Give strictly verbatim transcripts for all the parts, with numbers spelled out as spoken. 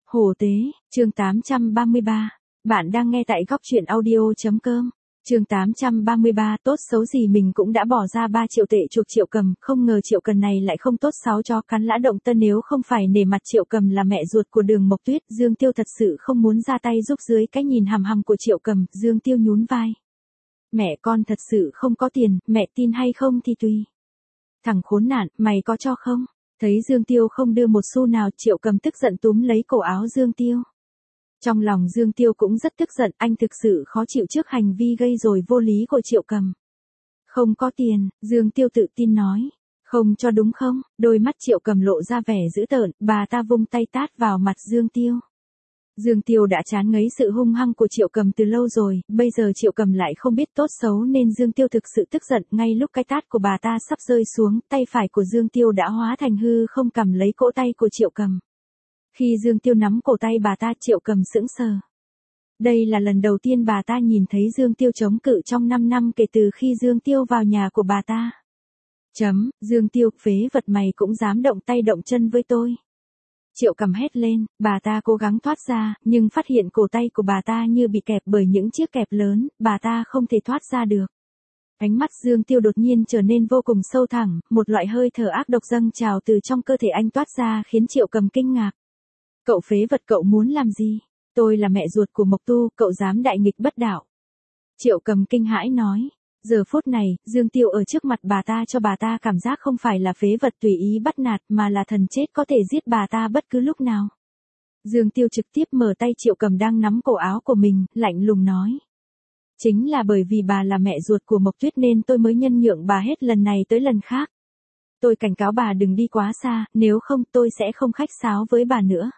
Hồ tế, chương tám trăm ba mươi ba. Bạn đang nghe tại góc truyện audio.com. Chương tám trăm ba mươi ba, tốt xấu gì mình cũng đã bỏ ra ba triệu tệ chuộc Triệu Cầm, không ngờ Triệu Cần này lại không tốt sáu chó cắn lã động tân, nếu không phải nể mặt Triệu Cầm là mẹ ruột của Đường Mộc Tuyết, Dương Tiêu thật sự không muốn ra tay giúp. Dưới cái nhìn hằm hằm của Triệu Cầm, Dương Tiêu nhún vai. Mẹ con thật sự không có tiền, mẹ tin hay không thì tùy. Thằng khốn nạn, mày có cho không? Thấy Dương Tiêu không đưa một xu nào, Triệu Cầm tức giận túm lấy cổ áo Dương Tiêu. Trong lòng Dương Tiêu cũng rất tức giận, anh thực sự khó chịu trước hành vi gây rồi vô lý của Triệu Cầm. Không có tiền, Dương Tiêu tự tin nói. Không cho đúng không? Đôi mắt Triệu Cầm lộ ra vẻ dữ tợn, bà ta vung tay tát vào mặt Dương Tiêu. Dương Tiêu đã chán ngấy sự hung hăng của Triệu Cầm từ lâu rồi, bây giờ Triệu Cầm lại không biết tốt xấu nên Dương Tiêu thực sự tức giận. Ngay lúc cái tát của bà ta sắp rơi xuống, tay phải của Dương Tiêu đã hóa thành hư không cầm lấy cổ tay của Triệu Cầm. Khi Dương Tiêu nắm cổ tay bà ta, Triệu Cầm sững sờ. Đây là lần đầu tiên bà ta nhìn thấy Dương Tiêu chống cự trong năm năm kể từ khi Dương Tiêu vào nhà của bà ta. Chấm, Dương Tiêu, phế vật, mày cũng dám động tay động chân với tôi. Triệu Cầm hét lên, bà ta cố gắng thoát ra, nhưng phát hiện cổ tay của bà ta như bị kẹp bởi những chiếc kẹp lớn, bà ta không thể thoát ra được. Ánh mắt Dương Tiêu đột nhiên trở nên vô cùng sâu thẳm, một loại hơi thở ác độc dâng trào từ trong cơ thể anh toát ra khiến Triệu Cầm kinh ngạc. Cậu phế vật, cậu muốn làm gì? Tôi là mẹ ruột của Mộc Tu, cậu dám đại nghịch bất đạo. Triệu Cầm kinh hãi nói. Giờ phút này, Dương Tiêu ở trước mặt bà ta cho bà ta cảm giác không phải là phế vật tùy ý bắt nạt mà là thần chết có thể giết bà ta bất cứ lúc nào. Dương Tiêu trực tiếp mở tay Triệu Cầm đang nắm cổ áo của mình, lạnh lùng nói. Chính là bởi vì bà là mẹ ruột của Mộc Tuyết nên tôi mới nhân nhượng bà hết lần này tới lần khác. Tôi cảnh cáo bà đừng đi quá xa, nếu không tôi sẽ không khách sáo với bà nữa.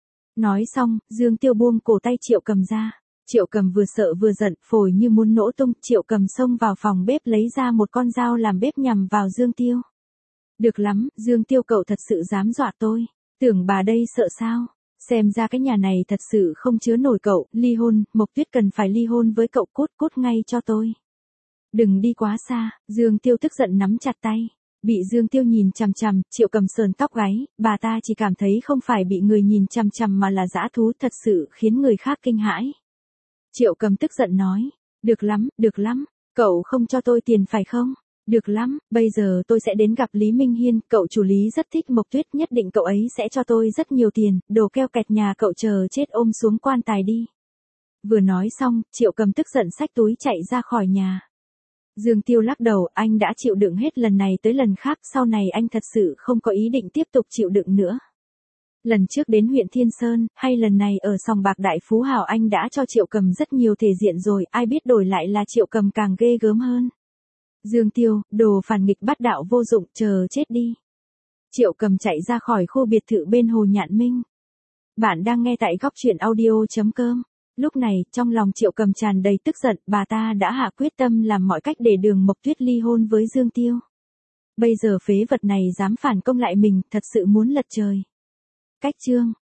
Nói xong, Dương Tiêu buông cổ tay Triệu Cầm ra. Triệu Cầm vừa sợ vừa giận, phổi như muốn nổ tung. Triệu Cầm xông vào phòng bếp lấy ra một con dao làm bếp nhằm vào Dương Tiêu. Được lắm, Dương Tiêu, cậu thật sự dám dọa tôi. Tưởng bà đây sợ sao? Xem ra cái nhà này thật sự không chứa nổi cậu. Ly hôn, Mộc Tuyết cần phải ly hôn với cậu, cút cút ngay cho tôi. Đừng đi quá xa. Dương Tiêu tức giận nắm chặt tay. Bị Dương Tiêu nhìn chằm chằm, Triệu Cầm sờn tóc gáy, bà ta chỉ cảm thấy không phải bị người nhìn chằm chằm mà là dã thú, thật sự khiến người khác kinh hãi. Triệu Cầm tức giận nói, được lắm, được lắm, cậu không cho tôi tiền phải không? Được lắm, bây giờ tôi sẽ đến gặp Lý Minh Hiên, cậu chủ Lý rất thích Mộc Tuyết, nhất định cậu ấy sẽ cho tôi rất nhiều tiền, đồ keo kẹt nhà cậu chờ chết ôm xuống quan tài đi. Vừa nói xong, Triệu Cầm tức giận xách túi chạy ra khỏi nhà. Dương Tiêu lắc đầu, anh đã chịu đựng hết lần này tới lần khác, sau này anh thật sự không có ý định tiếp tục chịu đựng nữa. Lần trước đến huyện Thiên Sơn, hay lần này ở sòng bạc Đại Phú Hào, anh đã cho Triệu Cầm rất nhiều thể diện rồi, ai biết đổi lại là Triệu Cầm càng ghê gớm hơn. Dương Tiêu, đồ phản nghịch bát đạo vô dụng, chờ chết đi. Triệu Cầm chạy ra khỏi khu biệt thự bên Hồ Nhạn Minh. Bạn đang nghe tại góc truyện audio.com. Lúc này, trong lòng Triệu Cầm tràn đầy tức giận, bà ta đã hạ quyết tâm làm mọi cách để Đường Mộc Tuyết ly hôn với Dương Tiêu. Bây giờ phế vật này dám phản công lại mình, thật sự muốn lật trời. Cách chương